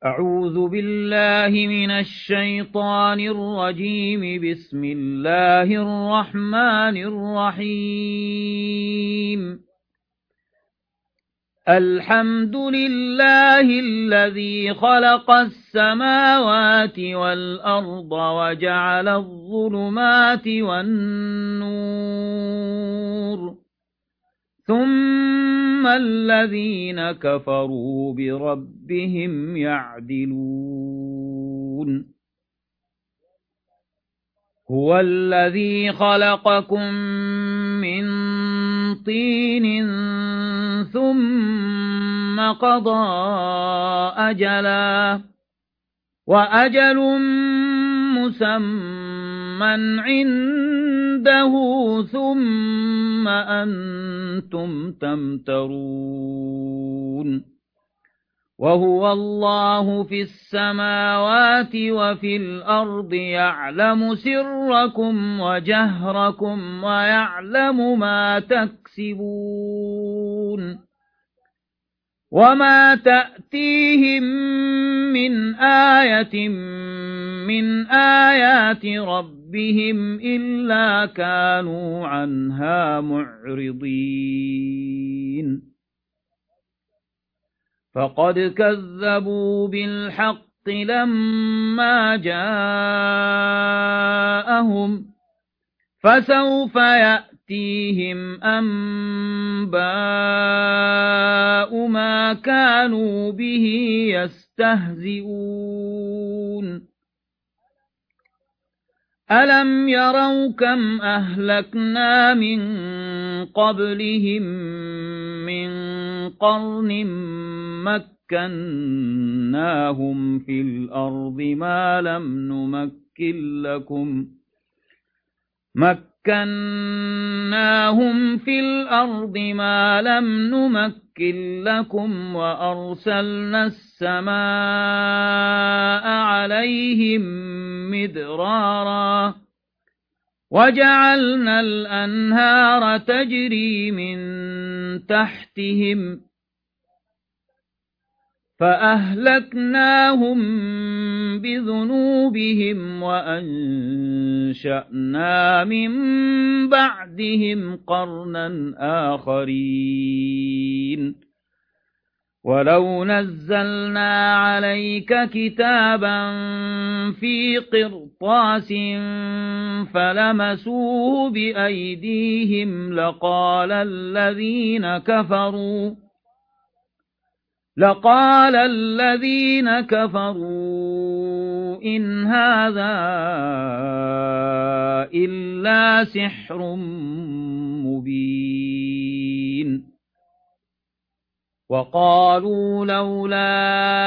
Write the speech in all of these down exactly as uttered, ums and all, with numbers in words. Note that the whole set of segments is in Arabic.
أعوذ بالله من الشيطان الرجيم. بسم الله الرحمن الرحيم. الحمد لله الذي خلق السماوات والأرض وجعل الظلمات والنور، ثم الذين كفروا بربهم يعدلون. هو الذي خلقكم من طين ثم قضى أجلا وأجل مسمى عنده ثم أنتم تمترون. وهو الله في السماوات وفي الأرض يعلم سركم وجهركم ويعلم ما تكسبون. وما تأتيهم من آية من آيات ربهم إلا كانوا عنها معرضين. فقد كذبوا بالحق لما جاءهم، فسوف يأتيهم أنباء ما كانوا به يستهزئون. ألم يروا كم أهلكنا من قبلهم من قرن مكناهم في الأرض ما لم نمكن لكم مكناهم في الأرض ما لم نمكن لكم وأرسلنا السماء عليهم مدرارا وجعلنا الأنهار تجري من تحتهم فأهلكناهم بذنوبهم وأنشأنا من بعدهم قرنا آخرين. ولو نزلنا عليك كتابا في قرطاس فلمسوه بأيديهم لقال الذين كفروا لقال الذين كفروا إن هذا إلا سحر مبين. وقالوا لولا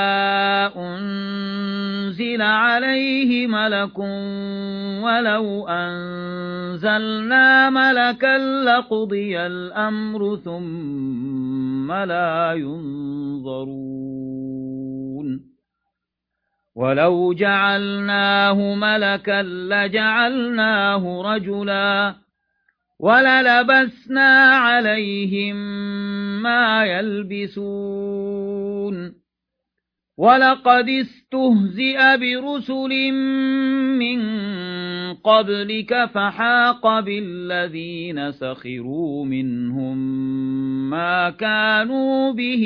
أنزل عليه ملك ولو أنزلنا ملكا لقضي الأمر ثم لا ينظرون. ولو جعلناه ملكا لجعلناه رجلا وللبسنا عليهم ما يلبسون. ولقد استهزئ برسل من قبلك فحاق بالذين سخروا منهم ما كانوا به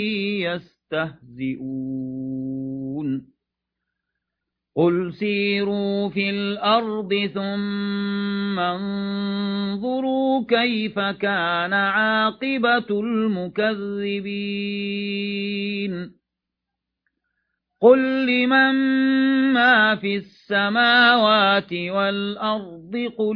يستهزئون. قل سيروا في الأرض ثم انظروا كيف كان عاقبة المكذبين. قل لمن ما في السماوات والأرض قل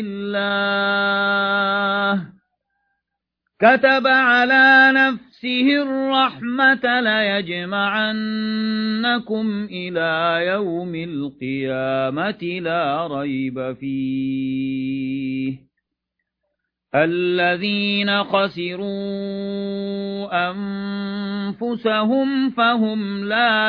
لله كتب على نفسه الرحمة ليجمعنكم إلى يوم القيامة لا ريب فيه. الذين خسروا أنفسهم فهم لا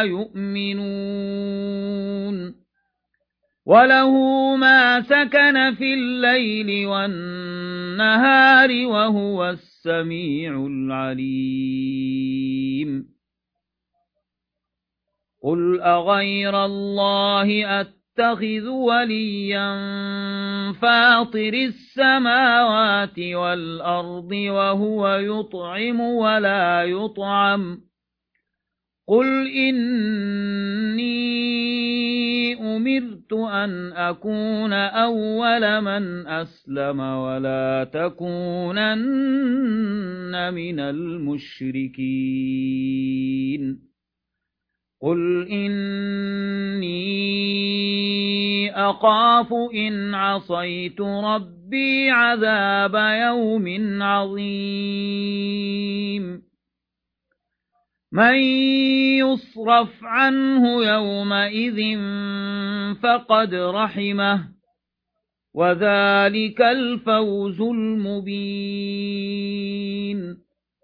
يؤمنون. وله ما سكن في الليل والنهار وهو السميع العليم. قل أغير الله أتخذ وليا فاطر السماوات والأرض وهو يطعم ولا يطعم قل إني أمرت أن أكون أول من أسلم ولا تكونن من المشركين قل إني أخاف إن عصيت ربي عذاب يوم عظيم من يصرف عنه يومئذ فقد رحمه وذلك الفوز المبين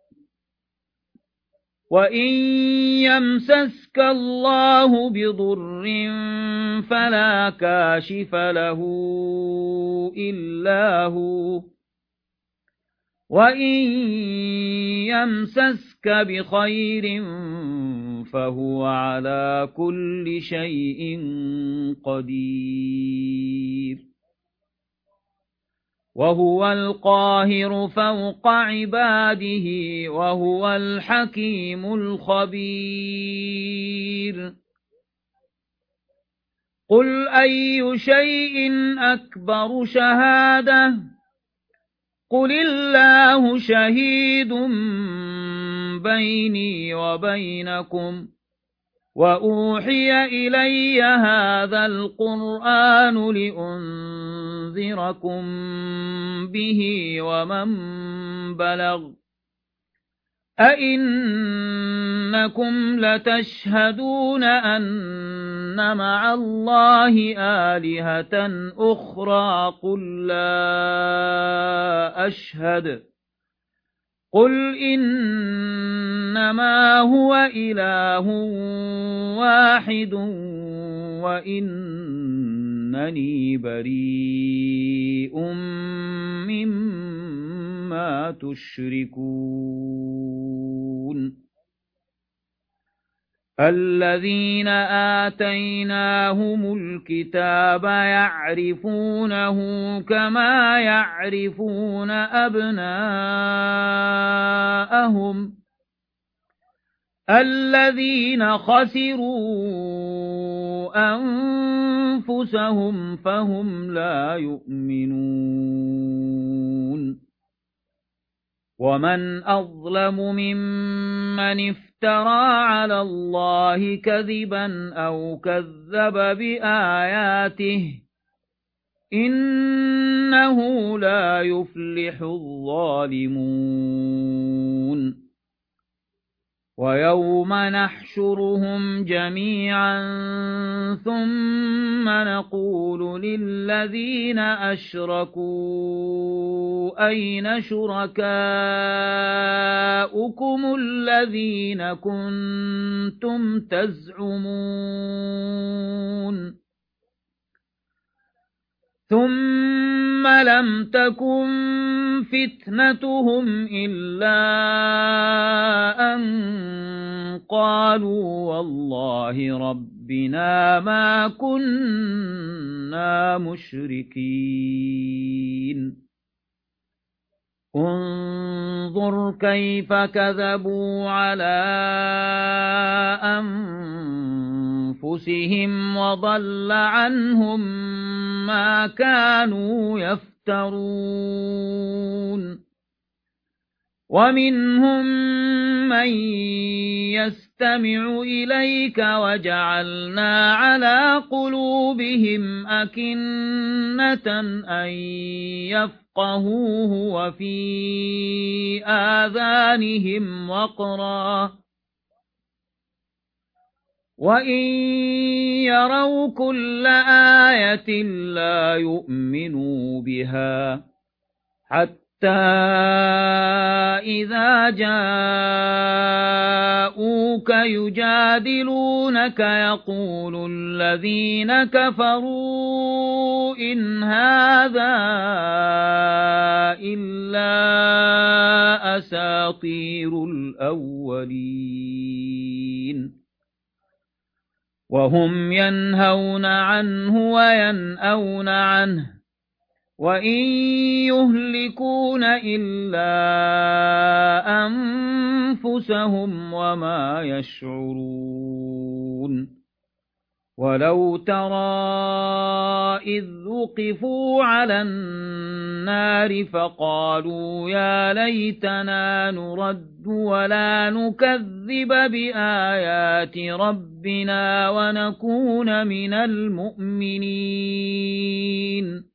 وإن يمسسك الله بضر فلا كاشف له إلا هو وإن يمسسك بخير فهو على كل شيء قدير وهو القاهر فوق عباده وهو الحكيم الخبير قل أي شيء أكبر شهادة قل الله شهيد بيني وبينكم وأوحي إلي هذا القرآن لأنذركم به ومن بلغ أئنكم لتشهدون أن مع الله آلهة أخرى قل لا أشهد قل إنما هو إله واحد وإنني بريء مما تشركون الذين آتيناهم الكتاب يعرفونه كما يعرفون أبناءهم الذين خسروا أنفسهم فهم لا يؤمنون ومن أظلم ممن افترى على الله كذبا أو كذب بآياته إنه لا يفلح الظالمون ويوم نحشرهم جميعا ثم نقول للذين أشركوا أين شركاؤكم الذين كنتم تزعمون ثم لم تكن فتنتهم إلا أن قالوا والله ربنا ما كنا مشركين انظر كيف كذبوا على أنفسهم وضل عنهم ما كانوا يفترون ومنهم من يستمع إليك وجعلنا على قلوبهم أكنة أن يفقهوه وفي آذانهم وقرا وإن يروا كل آية لا يؤمنوا بها حتى إذا جاءوك يجادلونك يقول الذين كفروا إن هذا إلا أساطير الأولين وهم ينهون عنه وينأون عنه وإن يهلكون إلا أنفسهم وما يشعرون ولو ترى إذ وقفوا على النار فقالوا يا ليتنا نرد ولا نكذب بآيات ربنا ونكون من المؤمنين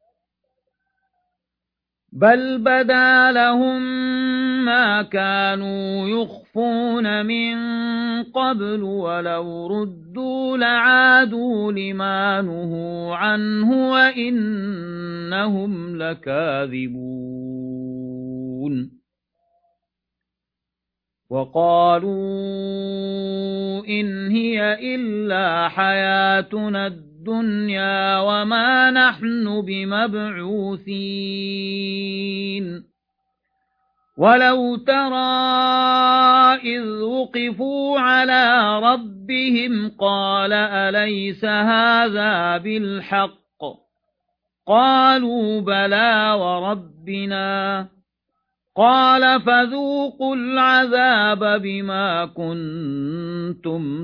بل بدا لهم ما كانوا يخفون من قبل ولو ردوا لعادوا لما نهوا عنه وإنهم لكاذبون وقالوا إن هي إلا حياتنا الدنيا وما نحن بمبعوثين ولو ترى إذ وقفوا على ربهم قال أليس هذا بالحق قالوا بلى وربنا قال فذوقوا العذاب بما كنتم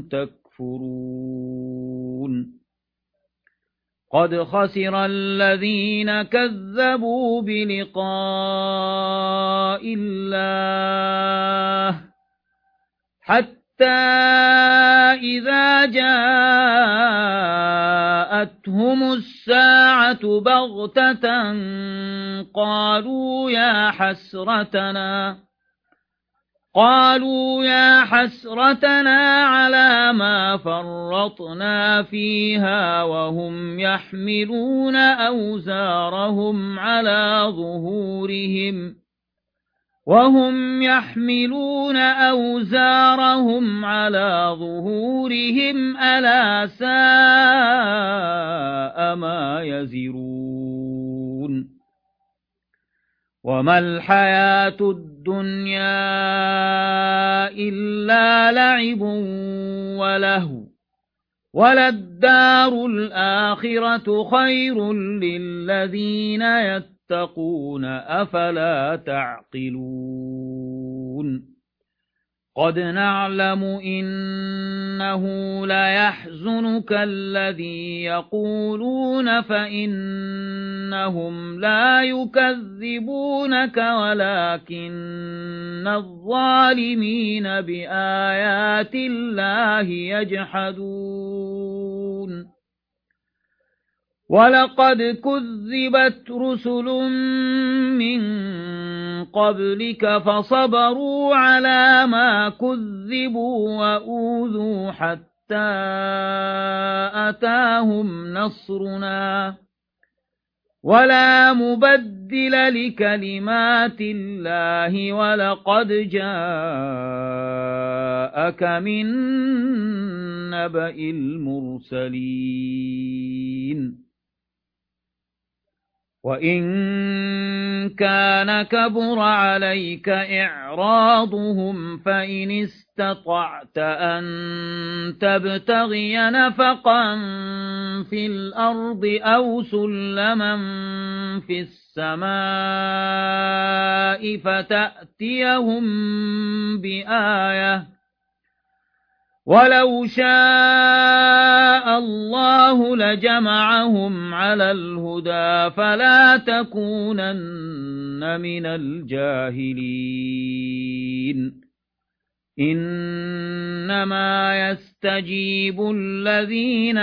تكفرون قد خسر الذين كذبوا بلقاء الله حتى إذا جاءتهم الساعة بغتة قالوا يا حسرتنا قالوا يا حسرتنا على ما فرطنا فيها وهم يحملون أوزارهم على ظهورهم وهم يحملون أوزارهم على ظهورهم ألا ساء ما يزرون وما الحياة الدنيا إلا لعب ولهو وللدار الآخرة خير للذين يتقون أفلا تعقلون قد نعلم إنه ليحزنك الذي يقولون فإنهم لا يكذبونك ولكن الظالمين بآيات الله يجحدون ولقد كذبت رسل من قبلك فصبروا على ما كذبوا وأوذوا حتى أتاهم نصرنا ولا مبدل لكلمات الله ولقد جاءك من نبأ المرسلين وإن كان كبر عليك إعراضهم فإن استطعت أن تبتغي نفقا في الأرض أو سلما في السماء فتأتيهم بآية ولو شاء الله لجمعهم على الهدى فلا تكونن من الجاهلين إنما يستجيب الذين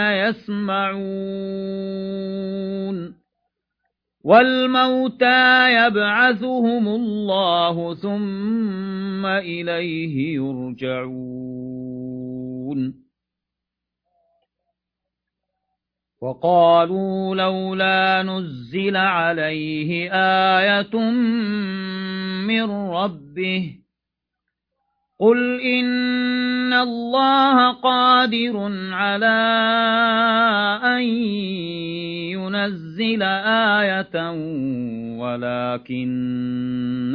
يسمعون والموتى يبعثهم الله ثم إليه يرجعون وقالوا لولا نزل عليه آية من ربه قل إن الله قادر على أن ينزل آية ولكن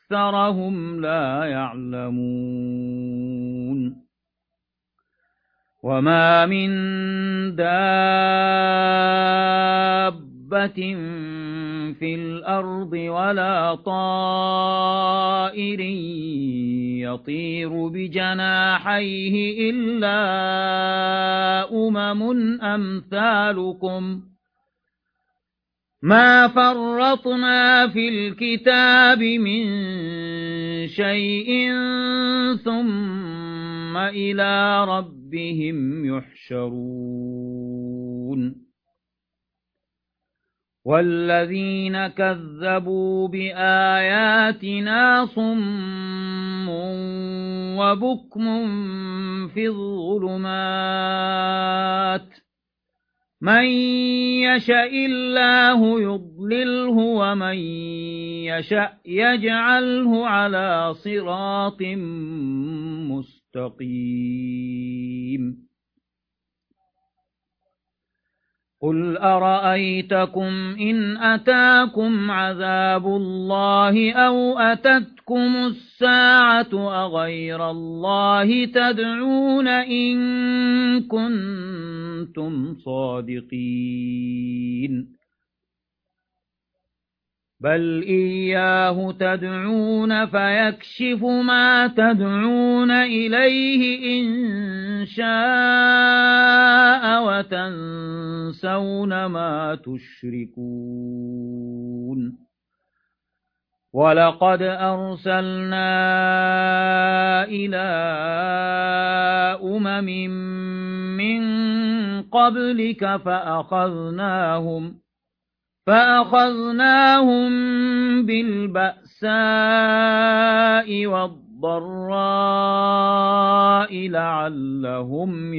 أكثرهم لا يعلمون وما من دابة في الأرض ولا طائر يطير بجناحيه إلا أمم أمثالكم ما فرطنا في الكتاب من شيء ثم إلى ربهم يحشرون والذين كذبوا بآياتنا صم وبكم في الظلمات من يشاء الله يضلله ومن يشاء يجعله على صراط مستقيم قل أرأيتكم إن أتاكم عذاب الله أو أتتكم الساعة أغير الله تدعون إن كنتم صادقين بل إياه تدعون فيكشف ما تدعون إليه إن شاء وتنسون ما تشركون ولقد أرسلنا إلى أمم من قبلك فأخذناهم فأخذناهم بالبأساء والضراء لعلهم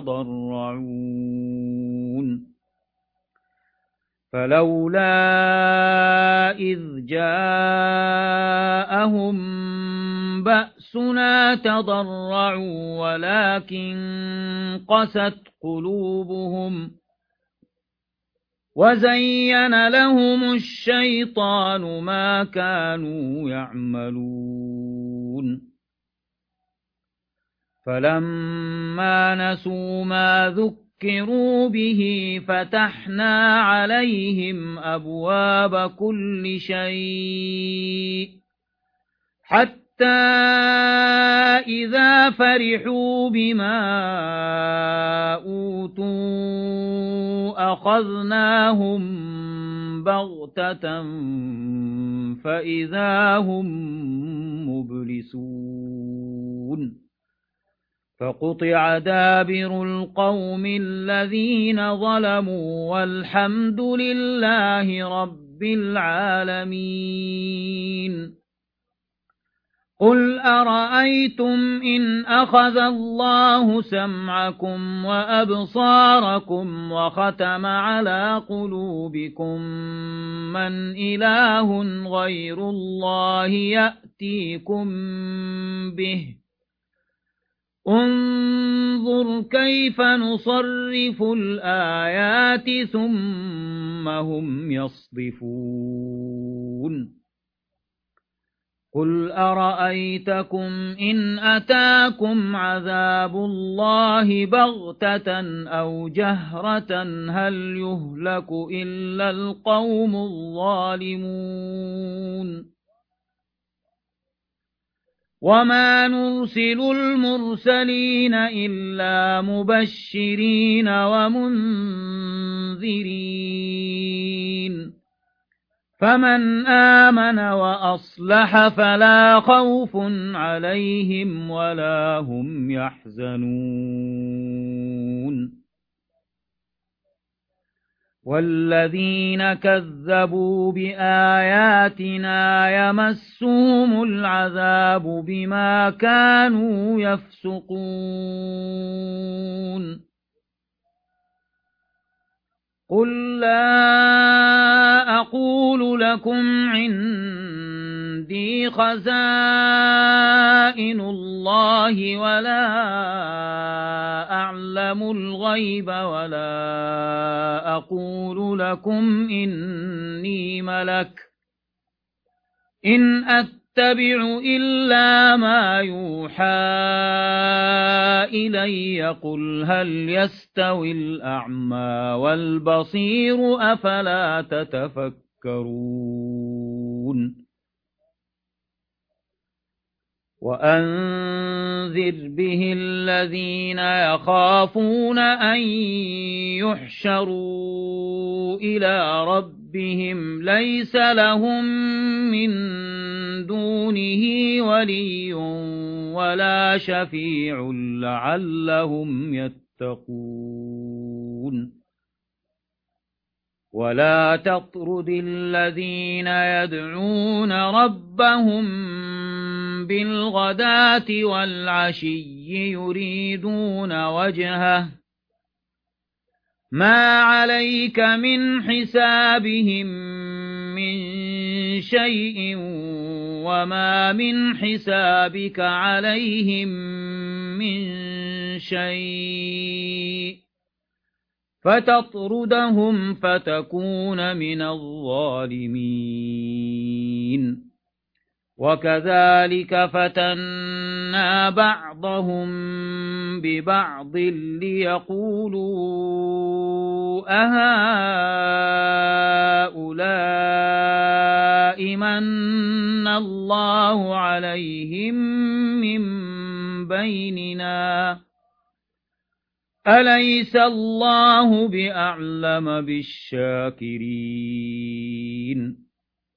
يتضرعون فلولا إذ جاءهم بأسنا تضرعوا ولكن قست قلوبهم وزين لهم الشيطان ما كانوا يعملون فلما نسوا ما ذكروا به فتحنا عليهم أبواب كل شيء حتى إذا فرحوا بما أوتوا أخذناهم بغتة فإذا هم مبلسون فقطع دابر القوم الذين ظلموا والحمد لله رب العالمين قل أرأيتم إن أخذ الله سمعكم وأبصاركم وختم على قلوبكم من إله غير الله يأتيكم به انظر كيف نصرف الآيات ثم هم يصدفون قل أرأيتكم إن أتاكم عذاب الله بغتة أو جهرة هل يهلك إلا القوم الظالمون وما نرسل المرسلين إلا مبشرين ومنذرين فمن آمن وأصلح فلا خوف عليهم ولا هم يحزنون والذين كذبوا بآياتنا يمسهم العذاب بما كانوا يفسقون قل لا أقول لكم عندي خزائن الله ولا أعلم الغيب ولا أقول لكم إني ملك إن أتبع أتبع إلا ما يوحى إلي قل هل يستوي الأعمى والبصير أفلا تتفكرون وأنذر به الذين يخافون أن يحشروا إلى ربهم ليس لهم من دونه ولي ولا شفيع لعلهم يتقون ولا تطرد الذين يدعون ربهم بالغداة والعشي يريدون وجهه ما عليك من حسابهم من شيء وما من حسابك عليهم من شيء فتطردهم فتكون من الظالمين وكذلك فتنا بعضهم ببعض ليقولوا أهؤلاء من الله عليهم من بيننا أليس الله بأعلم بالشاكرين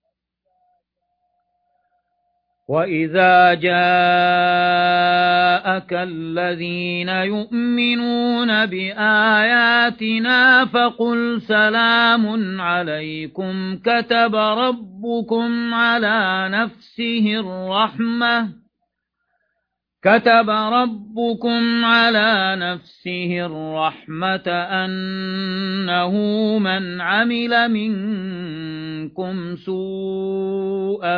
وإذا جاءك الذين يؤمنون بآياتنا فقل سلام عليكم كتب ربكم على نفسه الرحمة كتب ربكم على نفسه الرحمة أنه من عمل منكم سوءا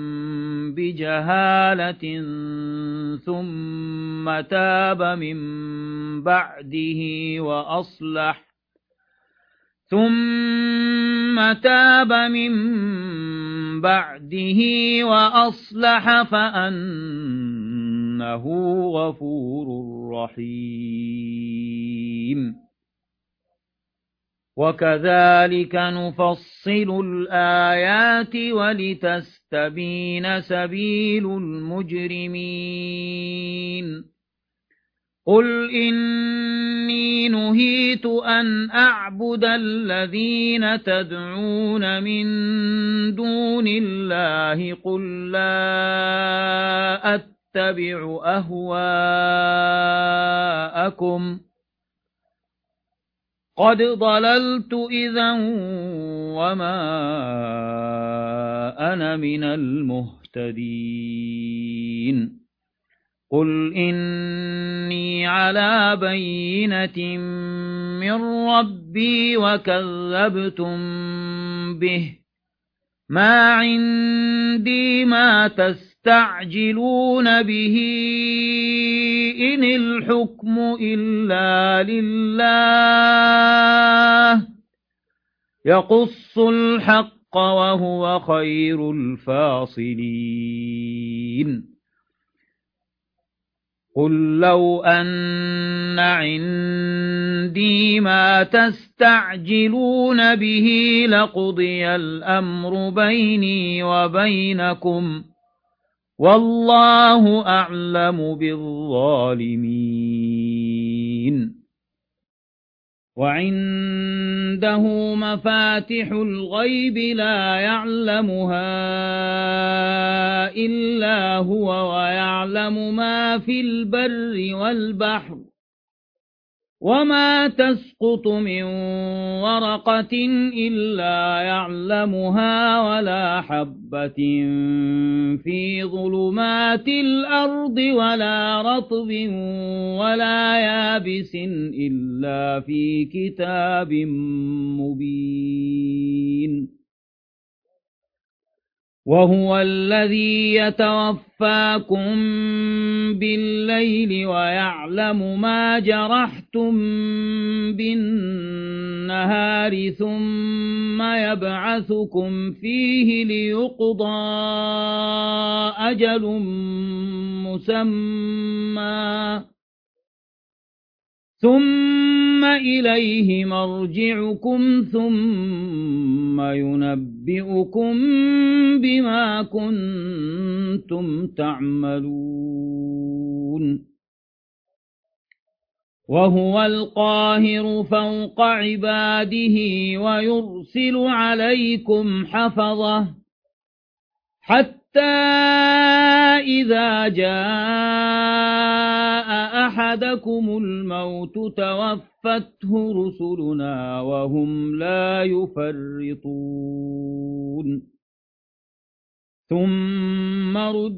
بجهالة ثم تاب من بعده وأصلح ثم تاب من بعده وأصلح فأنه غفور رحيم وكذلك نفصل الآيات ولتستبين سبيل المجرمين قل إني نهيت أن أعبد الذين تدعون من دون الله قل لا أتبع أهواءكم قد ضللت إذا وما أنا من المهتدين قل إني على بينة من ربي وكذبتم به ما عندي ما تستعجلون به إن الحكم إلا لله يقص الحق وهو خير الفاصلين قل لو أن عندي ما تستعجلون به لقضي الأمر بيني وبينكم والله أعلم بالظالمين وعنده مفاتح الغيب لا يعلمها إلا هو ويعلم ما في البر والبحر وما تسقط من ورقة إلا يعلمها ولا حبة في ظلمات الأرض ولا رطب ولا يابس إلا في كتاب مبين وهو الذي يتوفاكم بالليل ويعلم ما جرحتم بالنهار ثم يبعثكم فيه ليقضى أجل مسمى ثم إليه مرجعكم ثم ينبئكم بما كنتم تعملون وهو القاهر فوق عباده ويرسل عليكم حفظة حتى إذا جاء أحدكم الموت توفته رسلنا وهم لا يفرطون ثم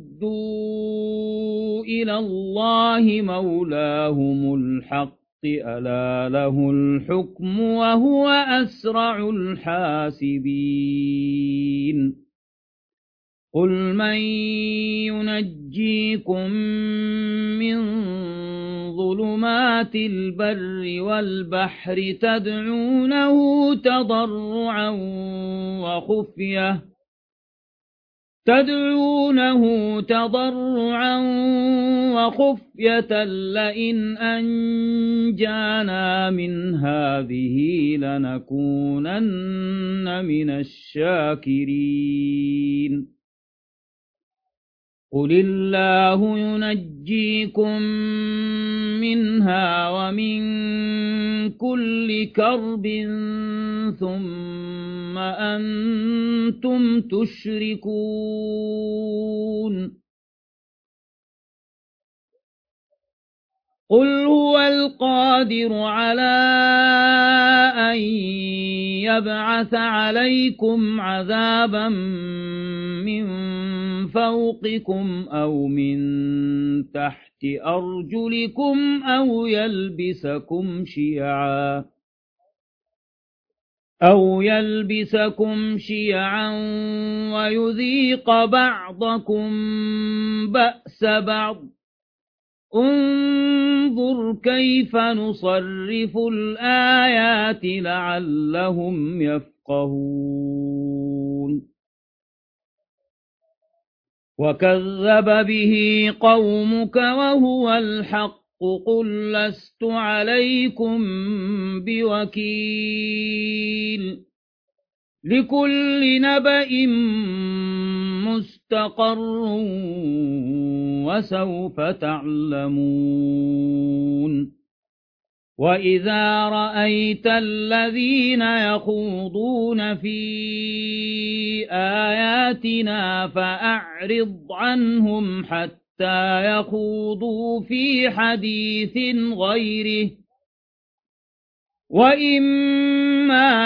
ردوا إلى الله مولاهم الحق ألا له الحكم وهو أسرع الحاسبين قل من ينجيكم من ظلمات البر والبحر تدعونه تضرعا وخفية تدعونه تضرعا وخفية لئن أنجانا من هذه لنكونن من الشاكرين قل الله ينجيكم منها ومن كل كرب ثم أنتم تشركون قل هو القادر على أن يبعث عليكم عذابا من فوقكم أو من تحت أرجلكم أو يلبسكم شيعا أو يلبسكم شيعا ويذيق بعضكم بأس بعض انظر كيف نصرف الآيات لعلهم يفقهون وكذب به قومك وهو الحق قل لست عليكم بوكيل لكل نبأ مستقر وسوف تعلمون وإذا رأيت الذين يخوضون في آياتنا فأعرض عنهم حتى يخوضوا في حديث غيره وإما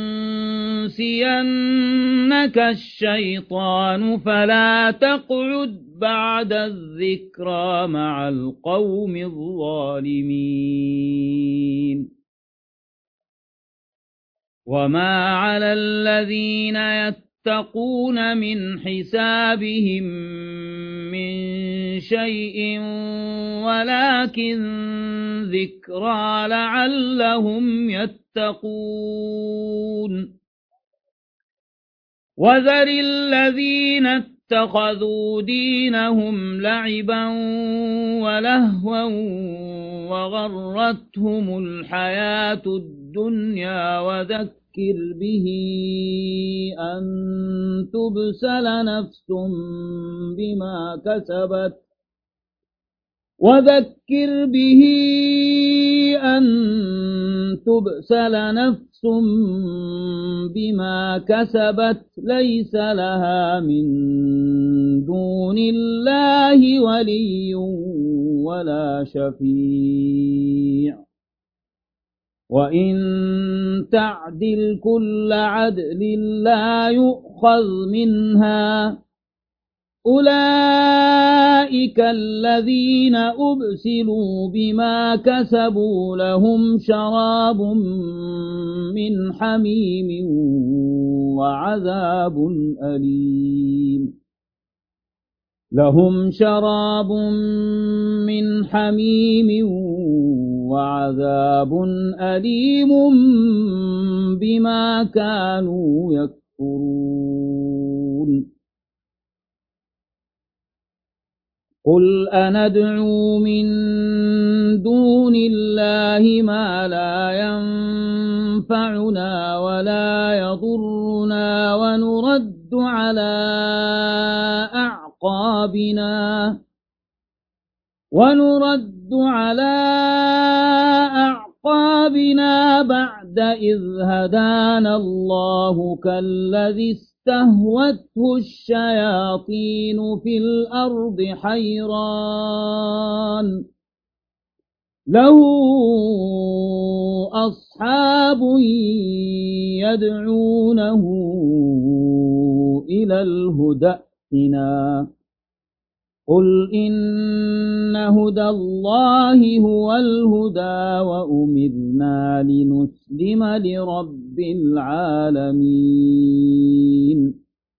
ينسينك الشيطان فلا تقعد بعد الذكرى مع القوم الظالمين وما على الذين يتقون من حسابهم من شيء ولكن ذكرى لعلهم يتقون وذر الذين اتخذوا دينهم لعبا ولهوا وغرتهم الحياة الدنيا وذكر به أن تبسل نفس بما كسبت وذكر به أن تبسل نفس بما كسبت ليس لها من دون الله ولي ولا شفيع وإن تعدل كل عدل لا يؤخذ منها أولئك الذين أبسلوا بما كسبوا لهم شراب من حميم وعذاب أليم لهم شراب من حميم وعذاب أليم بما كانوا يكفرون قل أندعو من دون الله ما لا ينفعنا ولا يضرنا ونرد على أعقابنا ونرد على أعقابنا بعد إذ هدانا الله كالذي استهوته الشياطين في الأرض حيران له أصحاب يدعونه إلى الهدى ائتنا قل إن هدى الله هو الهدى وأمرنا لنسلم لرب العالمين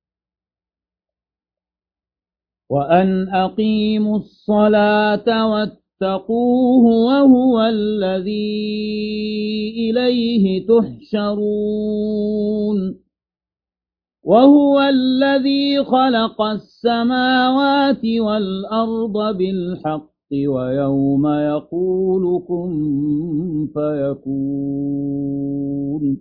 وأن أقيموا الصلاة واتقوه وهو الذي إليه تحشرون وهو الذي خلق السماوات والأرض بالحق ويوم يقول كن فيكون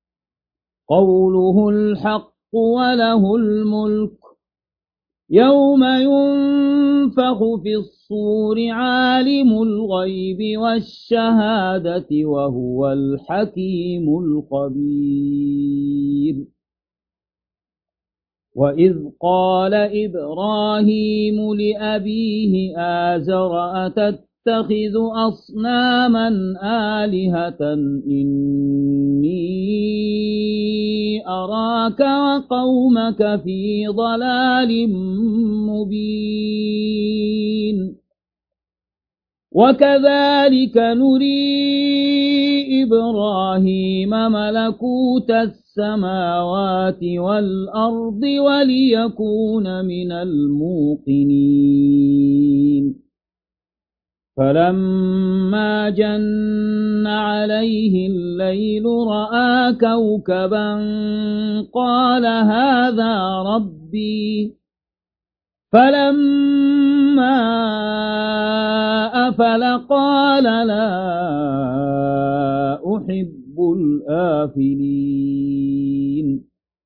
قوله الحق وله الملك يوم ينفخ في الصور عالم الغيب والشهادة وهو الحكيم الخبير وإذ قال إبراهيم لأبيه آزر أتتخذ أصناما آلهة إني أراك وقومك في ضلال مبين وكذلك نري إبراهيم ملكوت السماوات والأرض وليكون من الموقنين فلما جن عليه الليل رأى كوكبا قال هذا ربي فلما أفل قال لا أحب الآفلين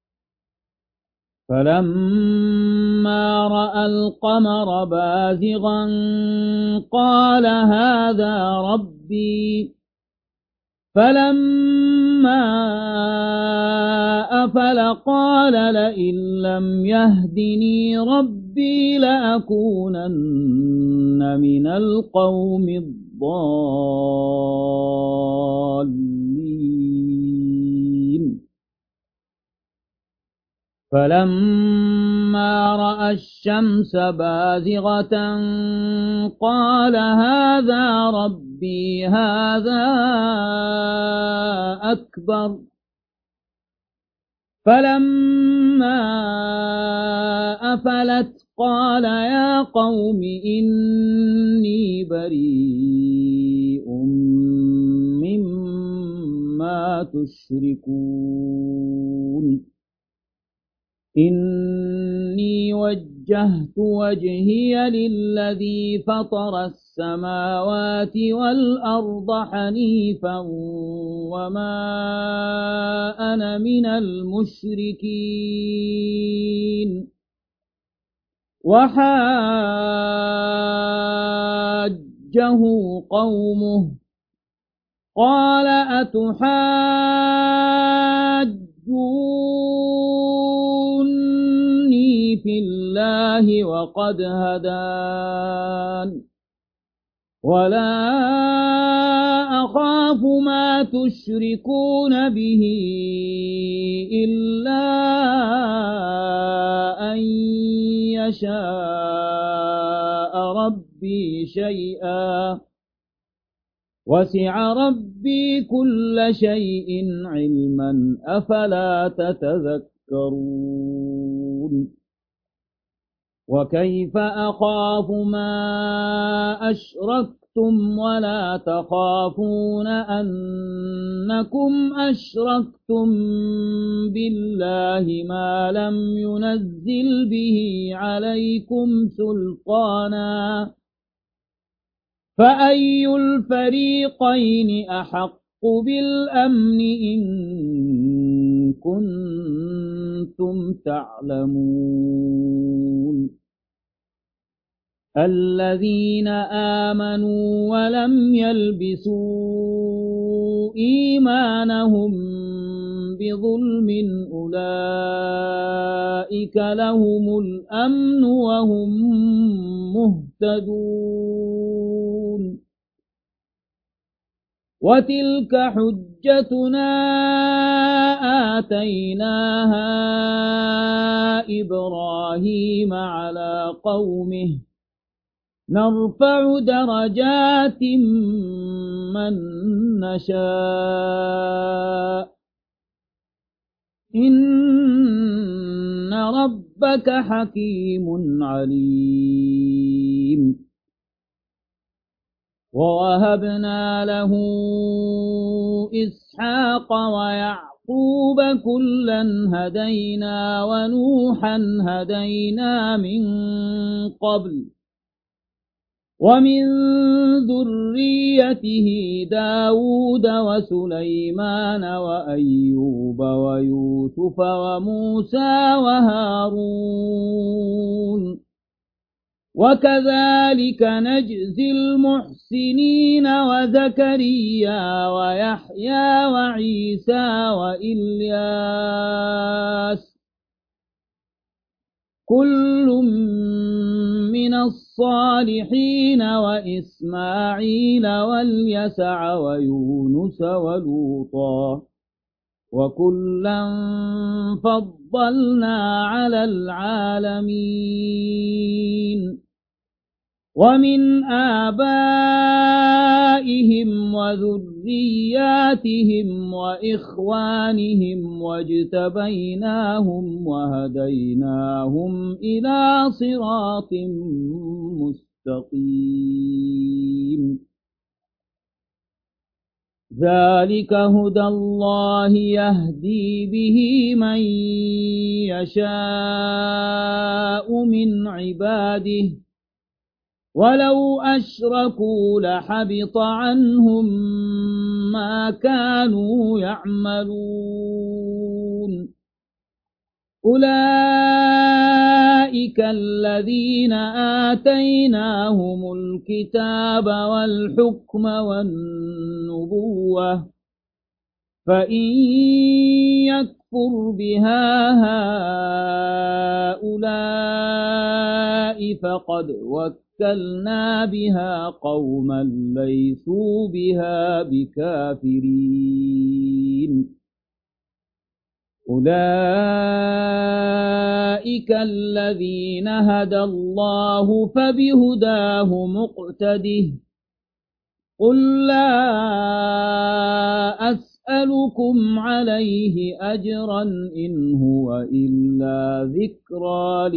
فلما رأى القمر بازغا قال هذا ربي فلما أفل قال لئن لم يهدني ربي لأكونن من القوم الضالين فلما رأى الشمس بازغة قال هذا ربي هذا أكبر فلما أفلت قال يا قوم إني بريء مما تشركون إني وجهت وجهي للذي فطر السماوات والأرض حنيفا وما أنا من المشركين وحاجه قومه قال أتحاجوني في الله وقد هدان ولا أخاف ما تشركون به إلا أن لن يشاء ربي شيئا وسع ربي كل شيء علما أفلا تتذكرون وكيف أخاف ما أشركتم ولا تخافون أنكم أشركتم بالله ما لم ينزل به عليكم سلطانا فأي الفريقين أحق بالأمن إن كنتم تعلمون الذين آمنوا ولم يلبسوا إيمانهم بظلم أولئك لهم الأمن وهم مهتدون وتلك حجتنا آتيناها إبراهيم على قومه نرفع درجات من نشاء إن ربك حكيم عليم ووهبنا له إسحاق ويعقوب كلا هدينا ونوحا هدينا من قبل ومن ذريته داود وسليمان وأيوب ويوسف وموسى وهارون وكذلك نجزي المحسنين وزكريا ويحيى وعيسى وإلياس كل من الصالحين وإسماعيل واليسع ويونس ولوطا وكلا فضلنا على العالمين ومن آبائهم وذرياتهم وإخوانهم واجتبيناهم وهديناهم إلى صراط مستقيم ذلك هدى الله يهدي به من يشاء من عباده ولو أشركوا لحبط عنهم ما كانوا يعملون أولئك الذين آتيناهم الكتاب والحكم والنبوة فإن يكفر بها هؤلاء فقد وكلنا بها قوما ليسوا بها بكافرين أولئك الذين هدى الله فبهداه مقتده قل لا أسألكم عليه أجرا إن هو إلا ذكرى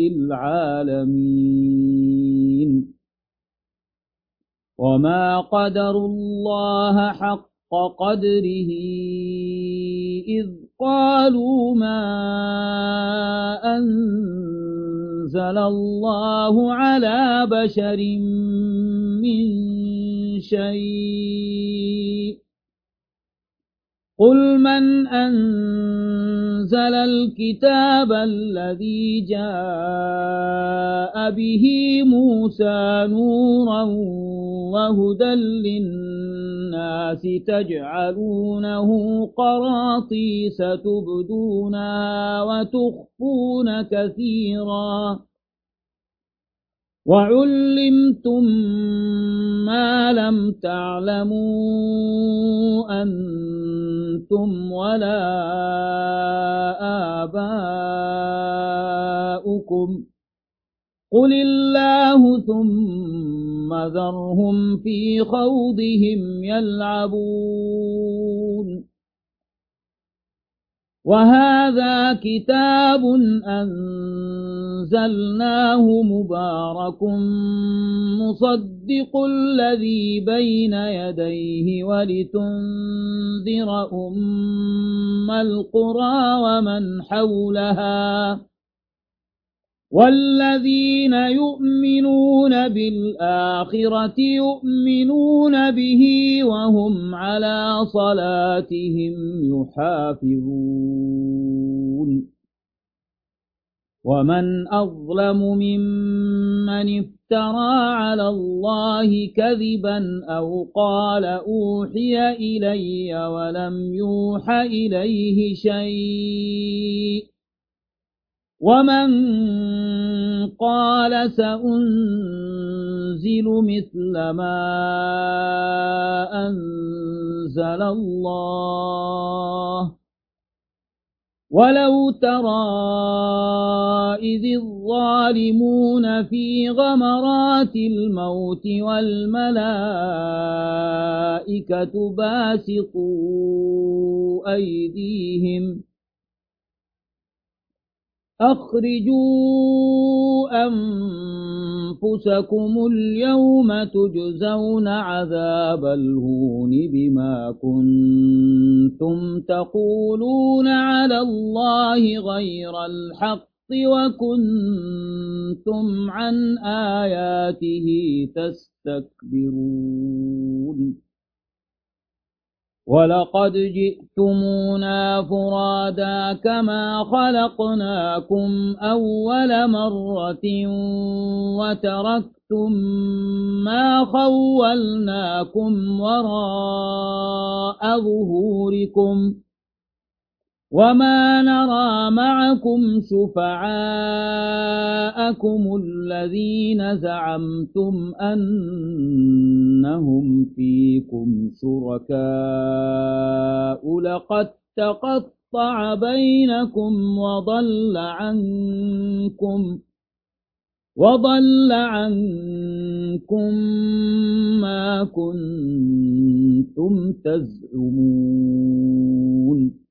للعالمين وما قدروا الله حق قدره إذ قالوا ما أنزل الله على بشر من شيء قل من أنزل الكتاب الذي جاء به موسى نورا وهدى للناس تجعلونه قراطيس تبدونها وتخفون كثيرا وعلمتم ما لم تعلموا أنتم ولا آباؤكم قل الله ثم ذرهم في خوضهم يلعبون وهذا كتاب أنزلناه مبارك مصدق الذي بين يديه ولتنذر أم القرى ومن حولها والذين يؤمنون بالآخرة يؤمنون به وهم على صلاتهم يحافظون ومن أظلم ممن افترى على الله كذبا أو قال أوحي إلي ولم يوح إليه شيء ومن قال سأنزل مثل ما أنزل الله ولو ترى إذ الظالمون في غمرات الموت والملائكة باسطوا أيديهم أخرجوا أنفسكم اليوم تجزون عذاب الهون بما كنتم تقولون على الله غير الحق وكنتم عن آياته تستكبرون ولقد جئتمونا فرادا كما خلقناكم أول مرة وتركتم ما خولناكم وراء ظهوركم وما نرى معكم شفعاءكم الذين زعمتم أنهم فيكم شركاء لقد تقطع بينكم وضل عنكم وضل عنكم ما كنتم تزعمون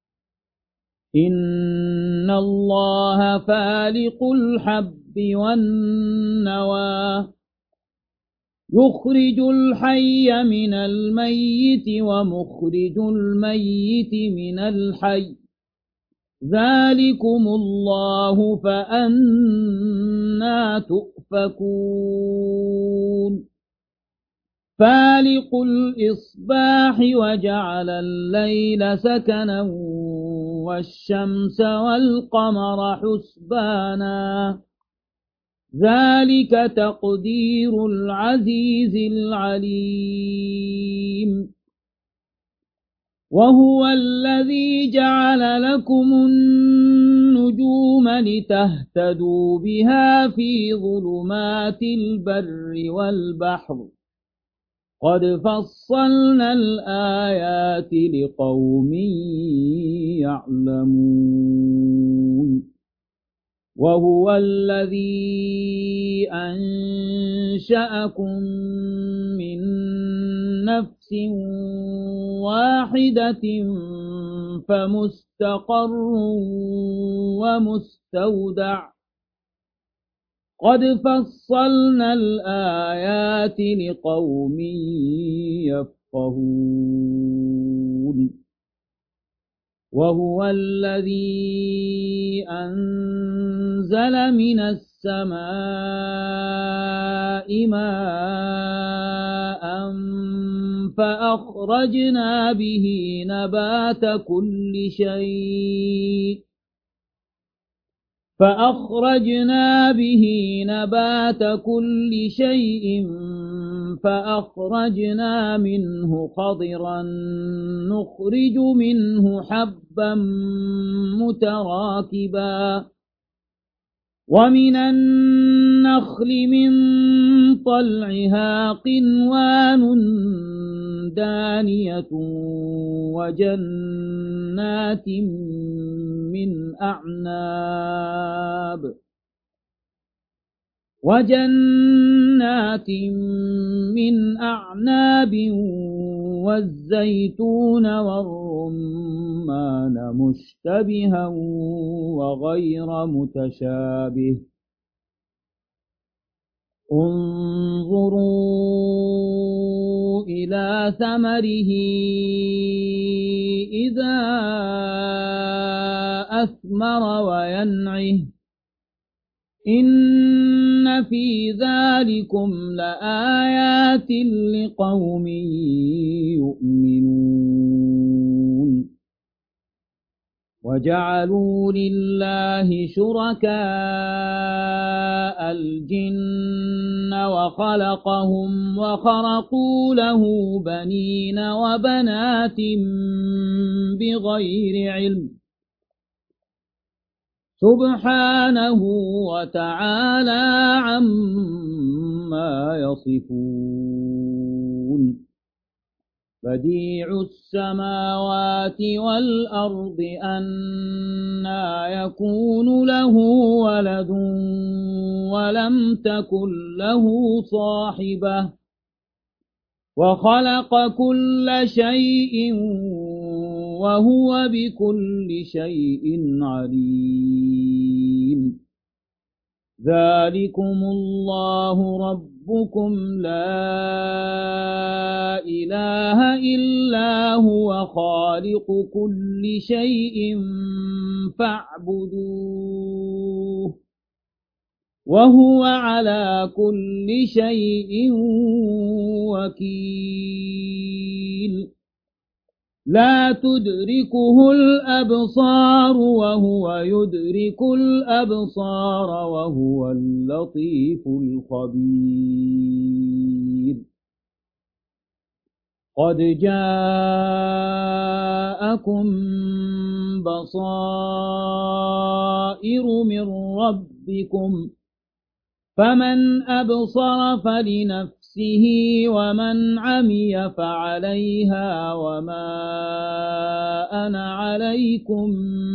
إن الله فالق الحب والنوى يخرج الحي من الميت ومخرج الميت من الحي ذلكم الله فأنى تؤفكون فالق الإصباح وجعل الليل سكنا والشمس والقمر حسبانا ذلك تقدير العزيز العليم وهو الذي جعل لكم النجوم لتهتدوا بها في ظلمات البر والبحر قد فصلنا الآيات لقوم يعلمون وهو الذي أنشأكم من نفس واحدة فمستقر ومستودع قد فصلنا الآيات لقوم يفقهون وهو الذي أنزل من السماء ماء فأخرجنا به نبات كل شيء فأخرجنا به نبات كل شيء فأخرجنا منه خضرا نخرج منه حبا متراكبا ومن النخل من طلعها قنوان دانية وجنات من أعناب وجنات من أعناب والزيتون والرمان مشتبها وغير متشابه انظروا إلى ثمره إذا أثمر وينعه إن في ذلكم لآيات لقوم يؤمنون وجعلوا لله شركاء الجن وخلقهم وخرقوا له بنين وبنات بغير علم سبحانه وتعالى عما يصفون بديع السماوات والأرض أنى يكون له ولد ولم تكن له صاحبة وخلق كل شيء وهو بكل شيء عليم ذلكم الله ربكم لا إله إلا هو خالق كل شيء فاعبدوه وهو على كل شيء وكيل لا تدركه الأبصار وهو يدرك الأبصار وهو اللطيف الخبير قد جاءكم بصائر من ربكم فمن أبصر فلنفسه ومن عمي فعليها وما أنا عليكم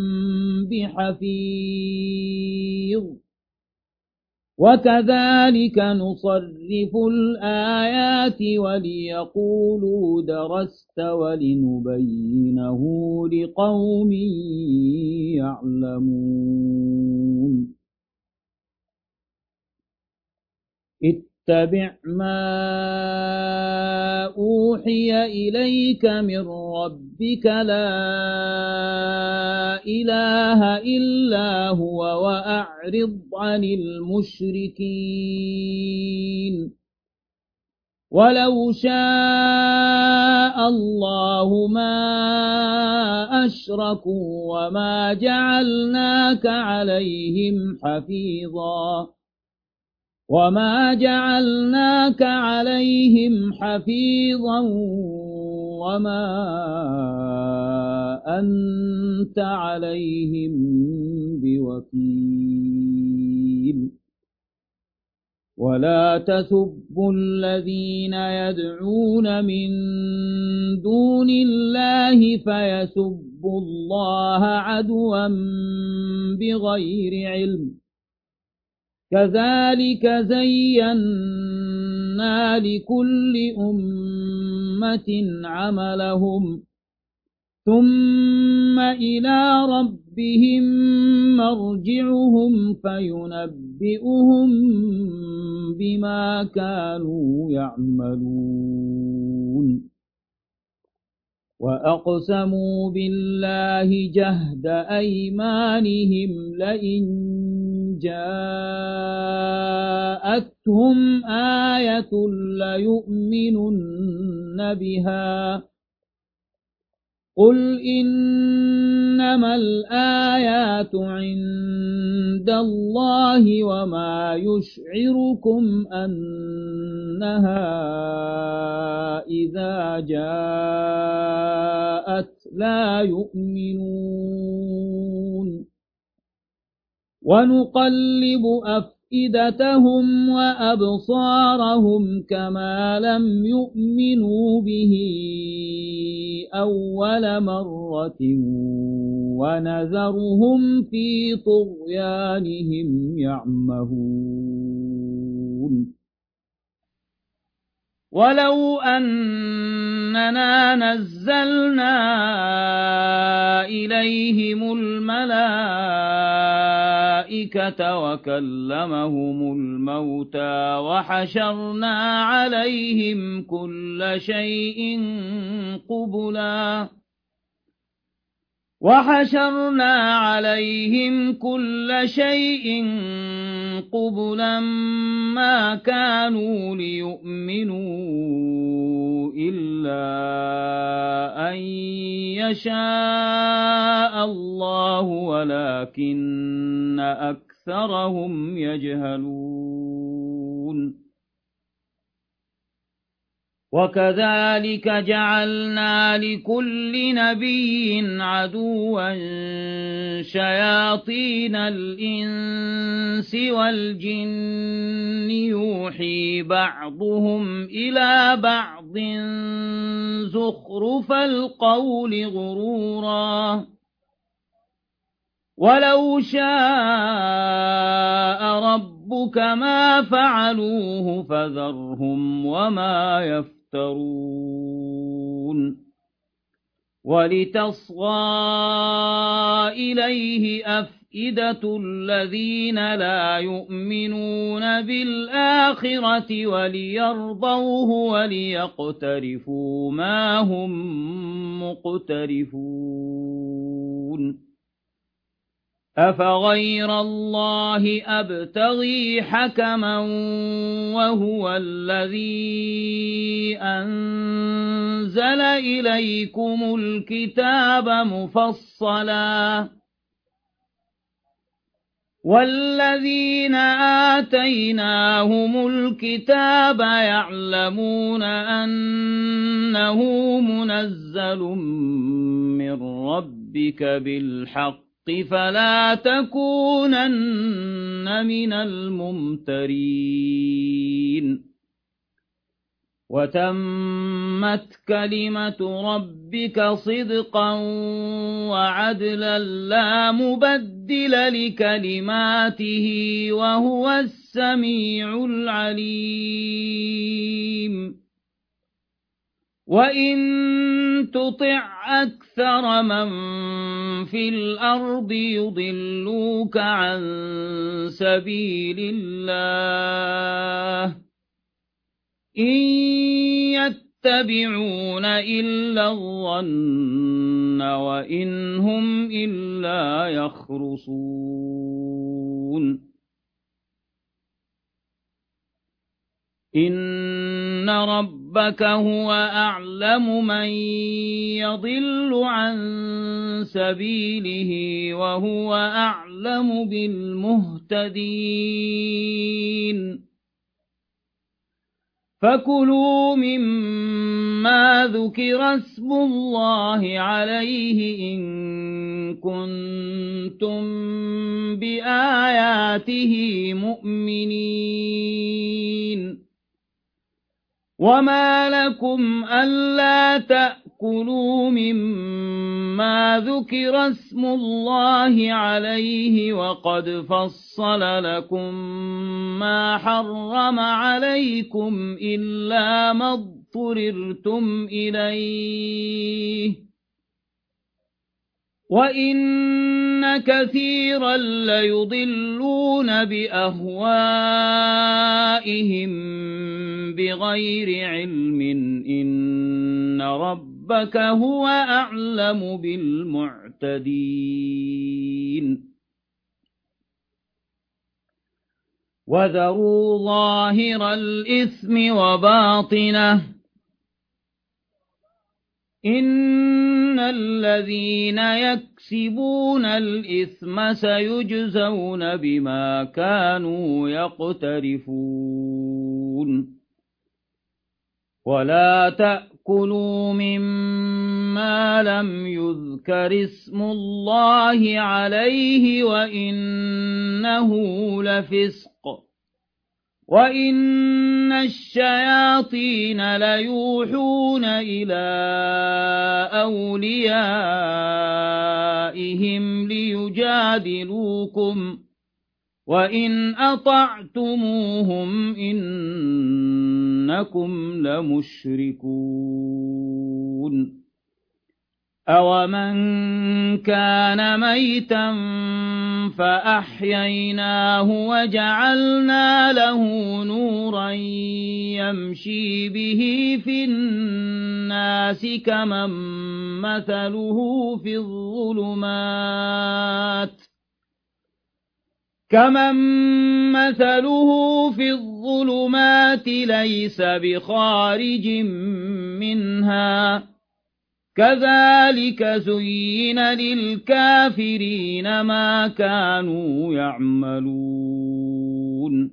بحفيظ وكذلك نصرف الآيات وليقولوا درست ولنبينه لقوم يعلمون اتبع ما أوحي إليك من ربك لا إله إلا هو وأعرض عن المشركين ولو شاء الله ما أشركوا وما جعلناك عليهم حفيظا وما جعلناك عليهم حفيظا وما أنت عليهم بوكيل ولا تسبوا الذين يدعون من دون الله فيسبوا الله عدوا بغير علم كذلك زينا لكل أمة عملهم ثم إلى ربهم مرجعهم فينبئهم بما كانوا يعملون وأقسموا بالله جهد أيمانهم لئن جاءتهم آية ليؤمنن بها قل إنما الآيات عند الله وما يشعركم أنها إذا جاءت لا يؤمنون ونقلب أفئدتهم وأبصارهم كما لم يؤمنوا به أول مرة ونذرهم في طغيانهم يعمهون ولو أننا نزلنا إليهم الملائكة وكلمهم الموتى وحشرنا عليهم كل شيء قبلا وحشرنا عليهم كل شيء قبلا ما كانوا ليؤمنوا إلا أن يشاء الله ولكن أكثرهم يجهلون وكذلك جعلنا لكل نبي عدوا شياطين الإنس والجن يوحي بعضهم إلى بعض زخرف القول غرورا ولو شاء ربك ما فعلوه فذرهم وما يفترون ولتصغى إليه أفئدة الذين لا يؤمنون بالآخرة وليرضوه وليقترفوا ما هم مقترفون أفغير الله أبتغي حكما وهو الذي أنزل إليكم الكتاب مفصلا والذين آتيناهم الكتاب يعلمون أنه منزل من ربك بالحق فلا تكونن من الممترين وتمت كلمة ربك صدقا وعدلا لا مبدل لكلماته وهو السميع العليم وإن تطع أكثر من في الأرض يضلوك عن سبيل الله إن يتبعون إلا الظن وإن هم إلا يخرصون إن ربك هو أعلم من يضل عن سبيله وهو أعلم بالمهتدين فكلوا مما ذكر اسم الله عليه إن كنتم بآياته مؤمنين وما لكم ألا تأكلوا مما ذكر اسم الله عليه وقد فصل لكم ما حرم عليكم إلا ما اضطررتم إليه وإن كثيرا ليضلون بأهوائهم بغير علم إن ربك هو أعلم بالمعتدين وذروا ظاهر الإثم وباطنه إن الذين يكسبون الإثم سيجزون بما كانوا يقترفون ولا تأكلوا مما لم يذكر اسم الله عليه وإنه لفسق وإن الشياطين ليوحون إلى أوليائهم ليجادلوكم وإن أطعتموهم إنكم لمشركون أومن كان ميتا فأحييناه وجعلنا له نورا يمشي به في الناس كمن مثله في الظلمات كمن مثله في الظلمات ليس بخارج منها كذلك زين للكافرين ما كانوا يعملون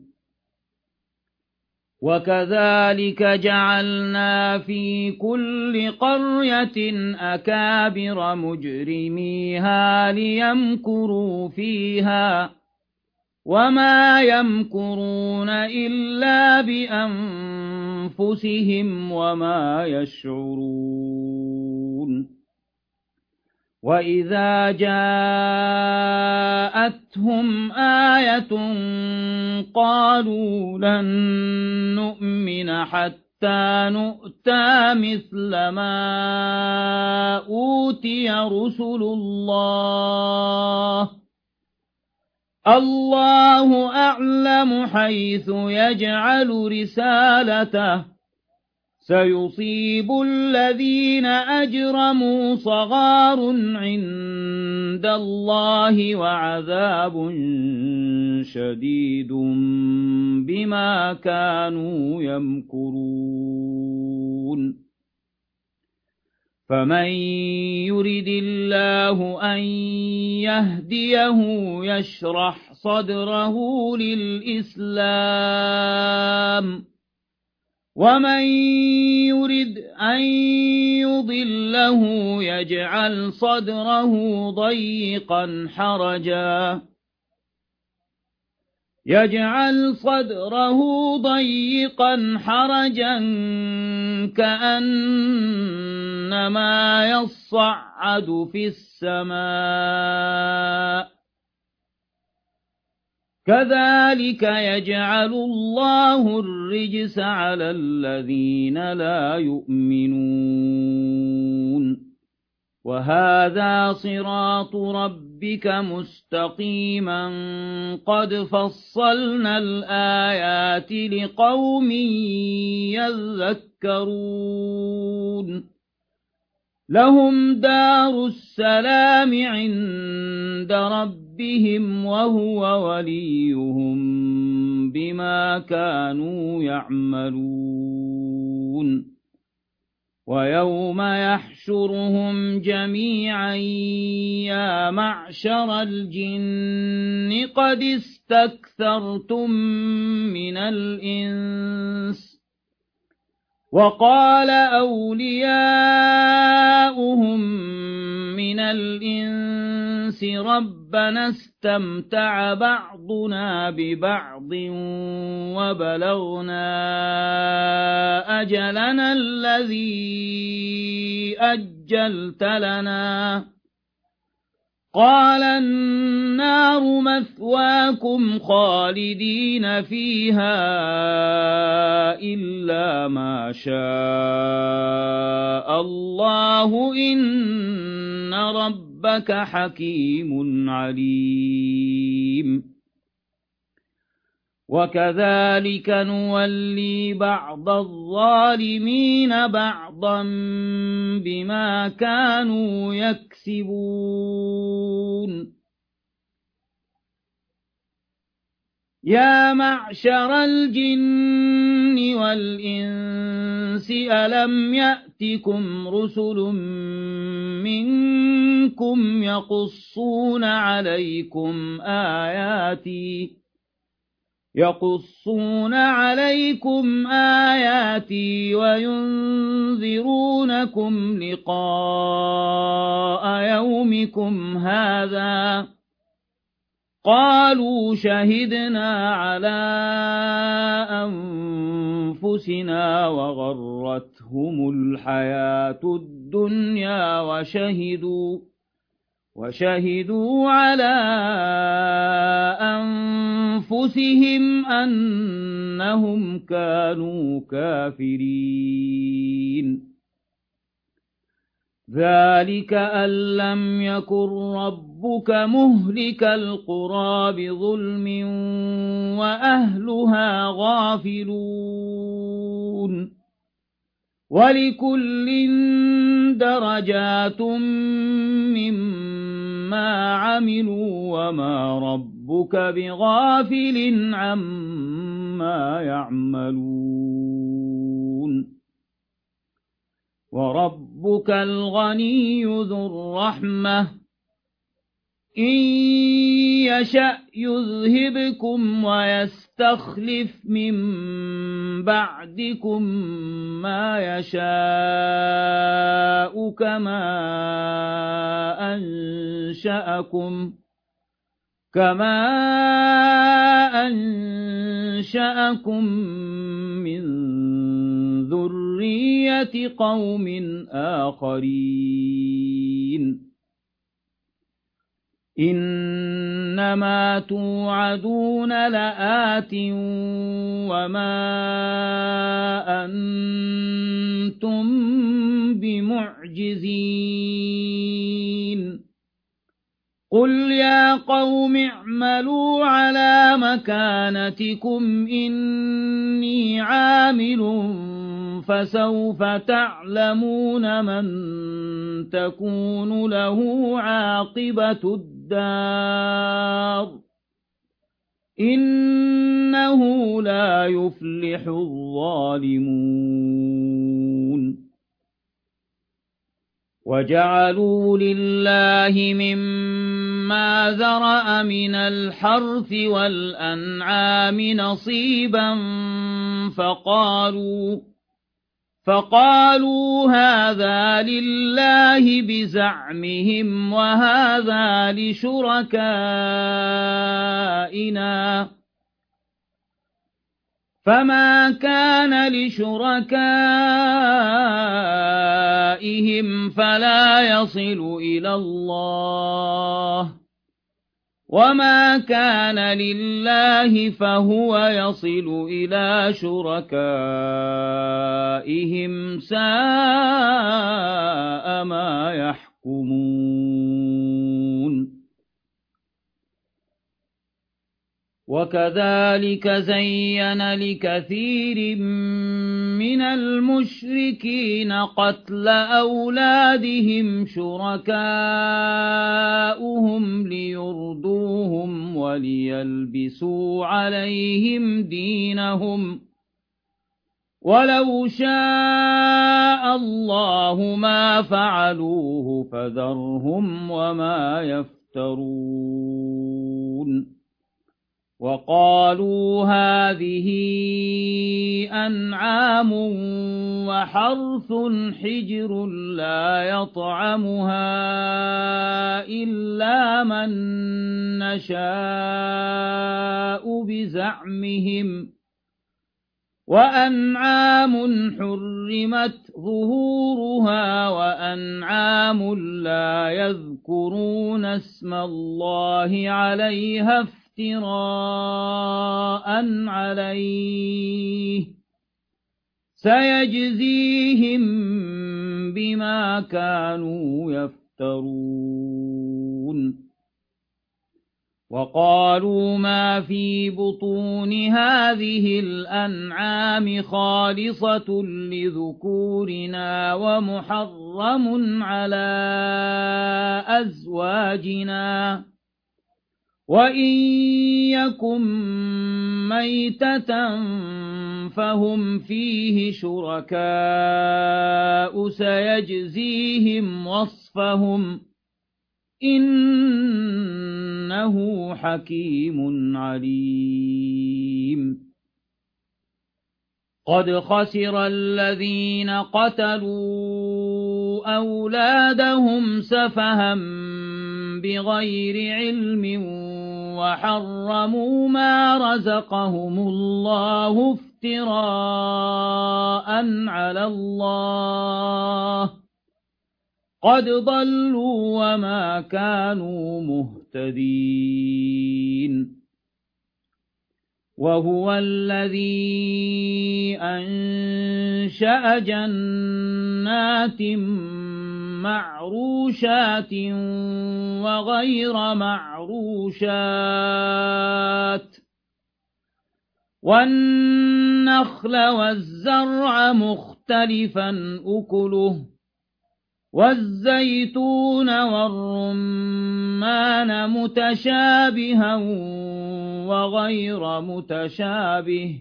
وكذلك جعلنا في كل قرية أكابر مجرميها ليمكروا فيها وما يمكرون إلا بأنفسهم وما يشعرون وإذا جاءتهم آية قالوا لن نؤمن حتى نؤتى مثل ما أوتي رسل الله الله أعلم حيث يجعل رسالته سيصيب الذين أجرموا صغار عند الله وعذاب شديد بما كانوا يمكرون فمن يرد الله أن يهديه يشرح صدره للإسلام ومن يرد أن يضله يجعل صدره ضيقا حرجا يجعل صدره ضيقا حرجا كأنما يصعد في السماء كذلك يجعل الله الرجس على الذين لا يؤمنون وهذا صراط ربك مستقيما قد فصلنا الآيات لقوم يذكرون لهم دار السلام عند ربهم وهو وليهم بما كانوا يعملون ويوم يحشرهم جميعا يا معشر الجن قد استكثرتم من الإنس وقال أولياؤهم من الإنس ربنا استمتع بعضنا ببعض وبلغنا أجلنا الذي أجلت لنا قال النار مثواكم خالدين فيها إلا ما شاء الله إن ربك حكيم عليم وكذلك نولي بعض الظالمين بعضا بما كانوا يكسبون يا معشر الجن والإنس ألم يأتكم رسل منكم يقصون عليكم آياتي يقصون عليكم آياتي وينذرونكم لقاء يومكم هذا قالوا شهدنا على أنفسنا وغرتهم الحياة الدنيا وشهدوا وشهدوا على أنفسهم أنهم كانوا كافرين ذلك أن لم يكن ربك مهلك القرى بظلم وأهلها غافلون ولكل درجات مما عملوا وما ربك بغافل عما يعملون وربك الغني ذو الرحمة إن يشأ يذهبكم ويستخلف من بعدكم ما يشاء كما أنشأكم كما أنشأكم من ذرية قوم آخرين إنما توعدون لآت وما أنتم بمعجزين قل يا قوم اعملوا على مكانتكم إني عامل فسوف تعلمون من تكون له عاقبة الدار إنه لا يفلح الظالمون وجعلوا لله مما ذرأ من الحرث والأنعام نصيبا فقالوا فقالوا هذا لله بزعمهم وهذا لشركائنا فما كان لشركائهم فلا يصل إلى الله وما كان لله فهو يصل إلى شركائهم ساء ما يحكمون وكذلك زين لكثير من المشركين قتل أولادهم شركاؤهم ليردوهم وليلبسوا عليهم دينهم ولو شاء الله ما فعلوه فذرهم وما يفترون وقالوا هذه أنعام وحرث حجر لا يطعمها إلا من نشاء بزعمهم وأنعام حرمت ظهورها وأنعام لا يذكرون اسم الله عليها افتراء عليه سيجزيهم بما كانوا يفترون وقالوا ما في بطون هذه الأنعام خالصة لذكورنا ومحرم على أزواجنا وإن يكن ميتة فهم فيه شركاء سيجزيهم وصفهم إنه حكيم عليم قد خسر الذين قتلوا أولادهم سفها بغير علم وحرموا ما رزقهم الله افتراء على الله قد ضلوا وما كانوا مهتدين وهو الذي أنشأ جنات معروشات وغير معروشات والنخل والزرع مختلفا أكله والزيتون والرمان متشابها وغير متشابه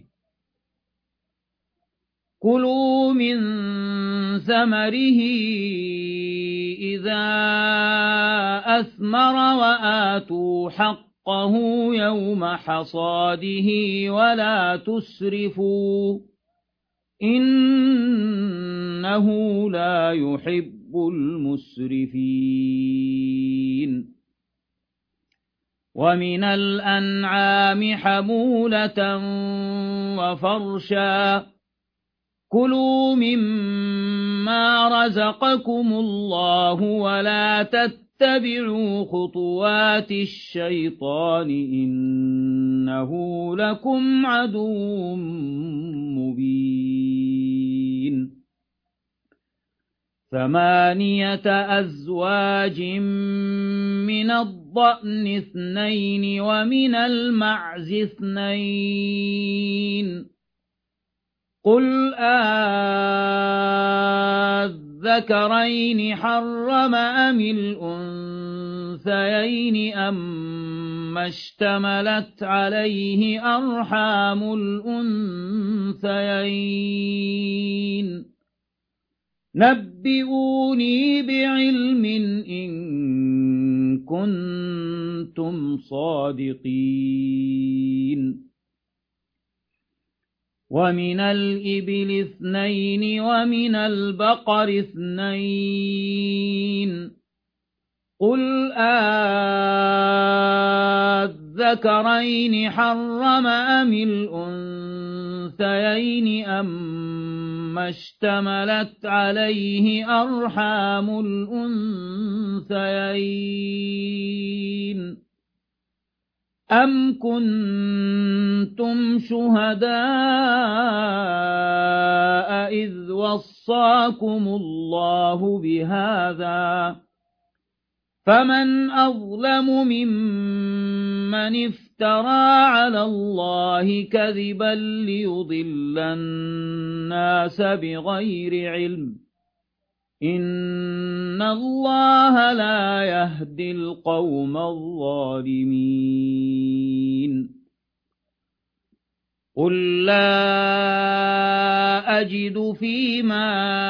كلوا من ثمره إذا أثمر وآتوا حقه يوم حصاده ولا تسرفوا إنه لا يحب المسرفين ومن الأنعام حمولة وفرشا كلوا مما رزقكم الله ولا تتبعوا خطوات الشيطان إنه لكم عدو مبين ثمانية أزواج من الضأن اثنين ومن المعز اثنين قل أذكرين حرم أم الأنثيين أما اشتملت عليه أرحام الأنثيين نبئوني بعلم إن كنتم صادقين ومن الإبل اثنين ومن البقر اثنين قل أذكرين حرم أم الأنثيين أما اشتملت عليه أرحام الأنثيين أم كنتم شهداء إذ وصاكم الله بهذا فمن أظلم ممن افترى على الله كذبا ليضل الناس بغير علم إن الله لا يهدي القوم الظالمين قل لا أجد فيما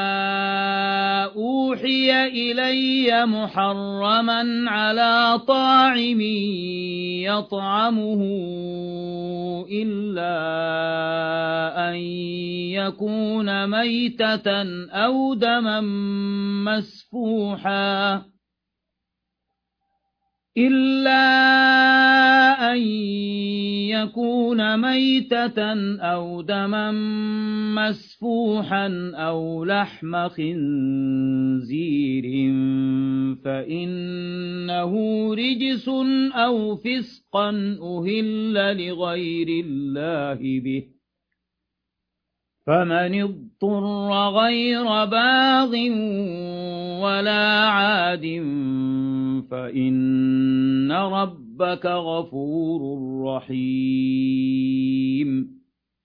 أوحي إلي محرما على طاعم يطعمه إلا أن يكون ميتة أو دما مسفوحا إلا أن يكون ميتة أو دما مسفوحا أو لحم خنزير فإنه رجس أو فسقا أهل لغير الله به فمن اضطر غير باغ ولا عاد فإن ربك غفور رحيم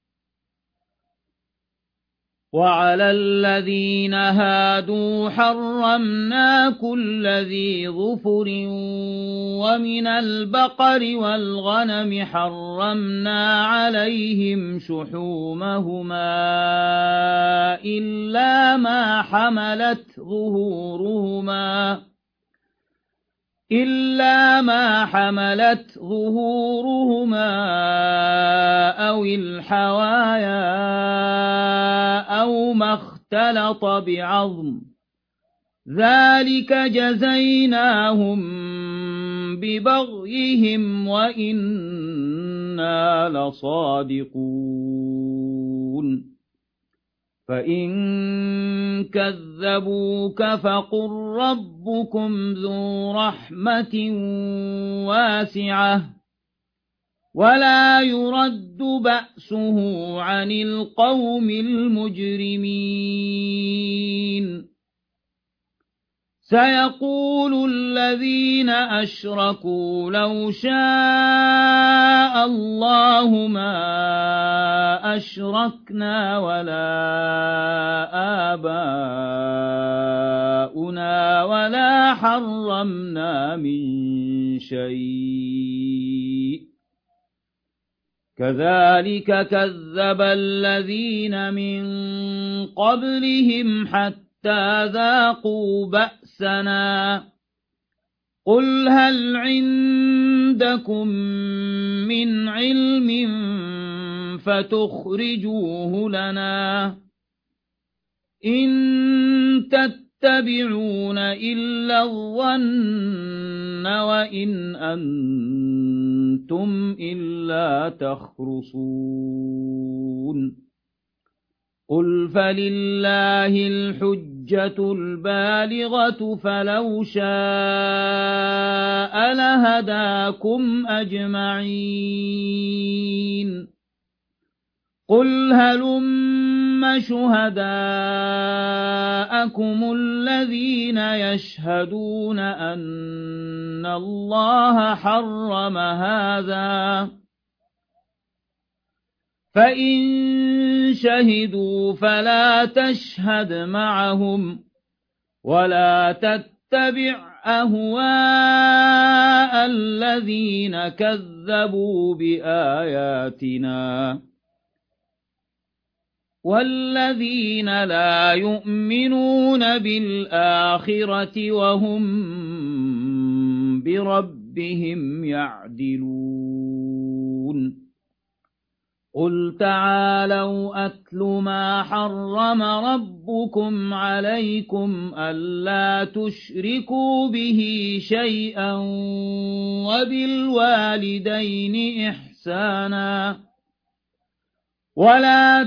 وعلى الذين هادوا حرمنا كل ذي ظفر ومن البقر والغنم حرمنا عليهم شحومهما إلا ما حملت ظهورهما إلا ما حملت ظهورهما أو الحوايا أو ما اختلط بعظم ذلك جزيناهم ببغيهم وإنا لصادقون فإن كذبوك فقل ربكم ذو رحمة واسعة ولا يرد بأسه عن القوم المجرمين سيقول الذين أشركوا لو شاء الله ما أشركنا ولا آباؤنا ولا حرمنا من شيء كذلك كذب الذين من قبلهم حتى ذاقوا بأسنا قل هل عندكم من علم فتخرجوه لنا إن تتبعون إلا الظن وإن أنتم إلا تخرصون قل فلله الحجة البالغة فلو شاء لهداكم أجمعين قل هلم شهداءكم الذين يشهدون أن الله حرم هذا فإن شهدوا فلا تشهد معهم ولا تتبع أهواء الذين كذبوا بآياتنا والذين لا يؤمنون بالآخرة وهم بربهم يعدلون قل تعالوا أتل ما حرم ربكم عليكم ألا تشركوا به شيئا وبالوالدين إحسانا ولا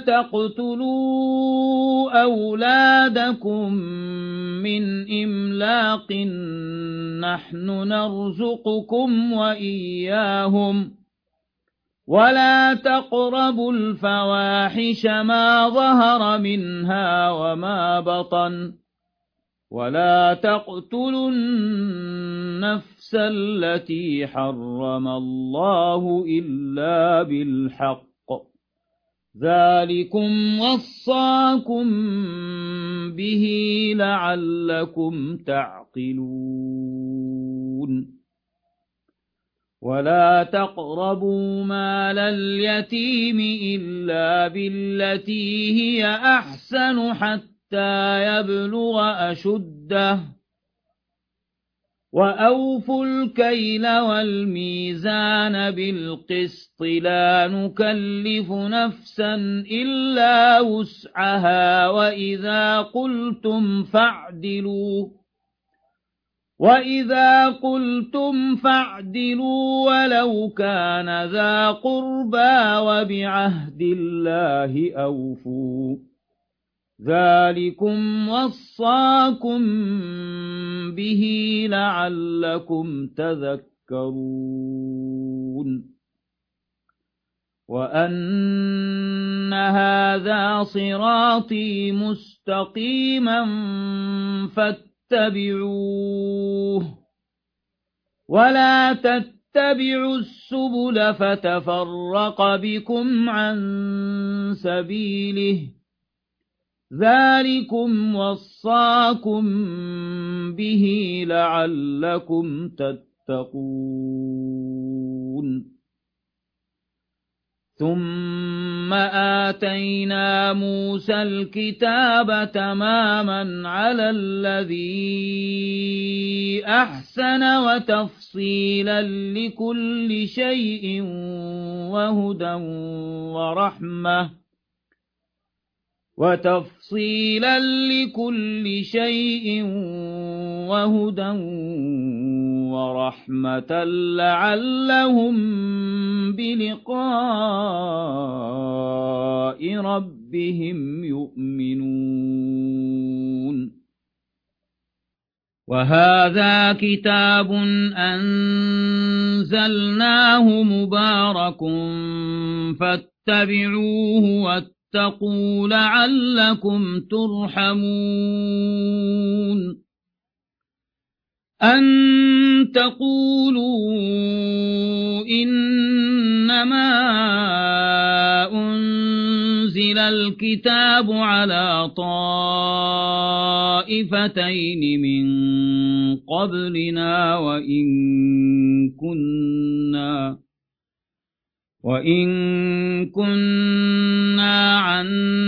تقتلوا أولادكم من إملاق نحن نرزقكم وإياهم ولا تقربوا الفواحش ما ظهر منها وما بطن ولا تقتلوا النفس التي حرم الله إلا بالحق ذلكم وصاكم به لعلكم تعقلون ولا تقربوا مال اليتيم إلا بالتي هي أحسن حتى يبلغ أشده وأوفوا الكيل والميزان بالقسط لا نكلف نفسا إلا وسعها وإذا قلتم فاعدلوا وإذا قلتم فاعدلوا ولو كان ذا قربى وبعهد الله أوفوا ذلكم وصاكم به لعلكم تذكرون وأن هذا صراطي مستقيما فاتبعوه ولا تتبعوا السبل فتفرق بكم عن سبيله ذلكم وصاكم به لعلكم تتقون ثم آتينا موسى الكتاب تماما على الذي أحسن وتفصيلا لكل شيء وهدى ورحمة وتفصيلا لكل شيء وهدى ورحمة لعلهم بلقاء ربهم ربهم يؤمنون وهذا كتاب أنزلناه مبارك فاتبعوه واتقوا لعلكم ترحمون أن تقولوا إنما أنزل الكتاب على طائفتين من قبلنا وإن كنا وإن كنا عن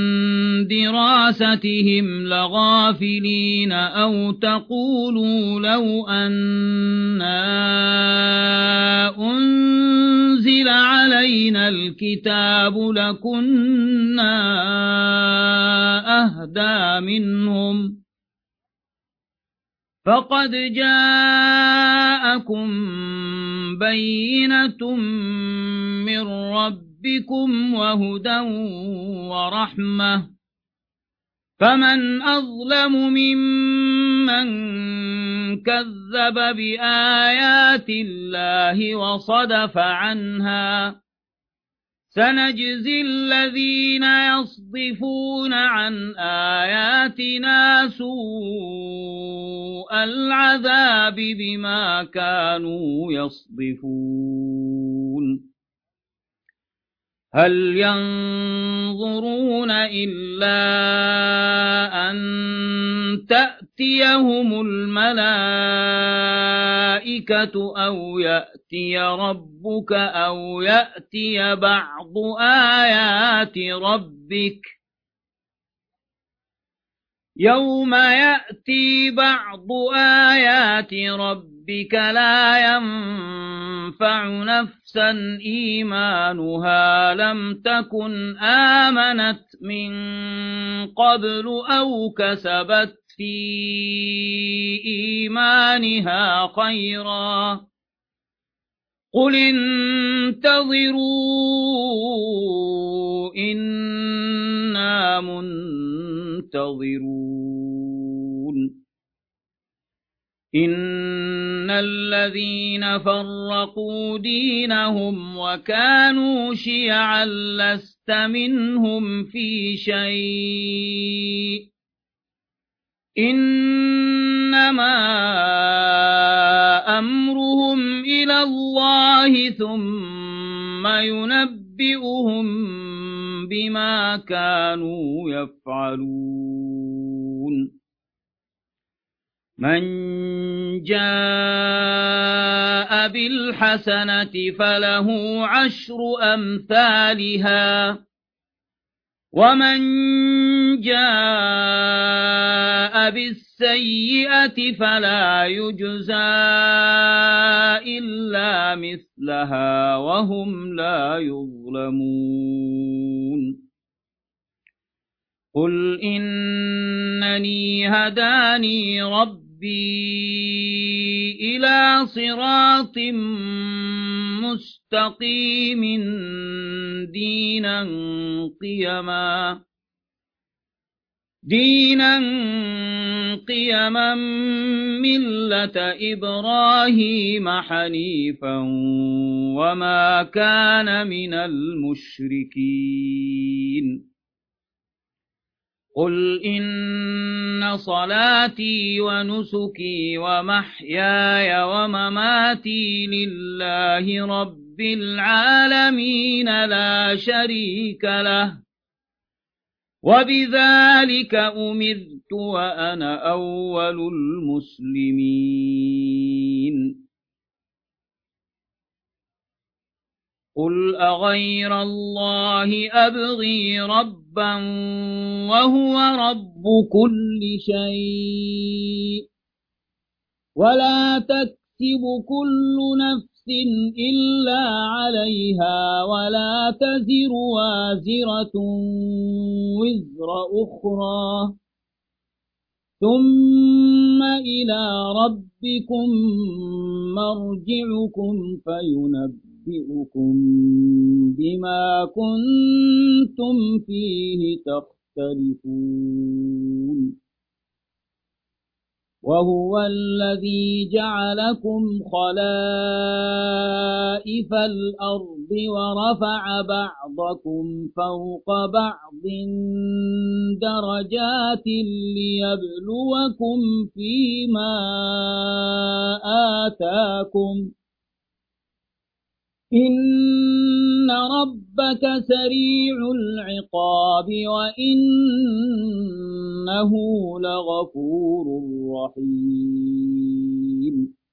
دراستهم لغافلين أو تقولوا لو أنا أنزل علينا الكتاب لكنا أهدى منهم فقد جاءكم بينة من ربكم وهدى ورحمة فمن أظلم ممن كذب بآيات الله وصدف عنها سنجزي الذين يصدفون عن آياتنا سوء العذاب بما كانوا يصدفون هل ينظرون إلا أن تأتيهم الملائكة أو يأتي ربك أو يأتي بعض آيات ربك يوم يأتي بعض آيات ربك لا ينفع نفسا إيمانها لم تكن آمنت من قبل أو كسبت في إيمانها خيرا قل انتظروا إنا منتظرون إن الذين فرقوا دينهم وكانوا شيعا لست منهم في شيء إنما أمرهم إلى الله ثم ينبئهم بما كانوا يفعلون من جاء بالحسنة فله عشر أمثالها ومن جاء بالسيئة فلا يجزى إلا مثلها وهم لا يظلمون قل إنني هداني ربي إلى صراط مستقيم دينا قيما دينا قيما ملة إبراهيم حنيفا وما كان من المشركين قل إن صلاتي ونسكي ومحياي ومماتي لله رب العالمين لا شريك له وبذلك أمرت وأنا أول المسلمين قل أغير الله أبغي ربا وهو رب كل شيء ولا تكسب كل نفس إلا عليها ولا تزر وازرة وزر أخرى ثم إلى ربكم مرجعكم فينبئكم ينبئكم بما كنتم فيه تختلفون وهو الذي جعلكم خلائف الأرض ورفع بعضكم فوق بعض درجات ليبلوكم فيما آتاكم إن ربك سريع العقاب وإنه لغفور رحيم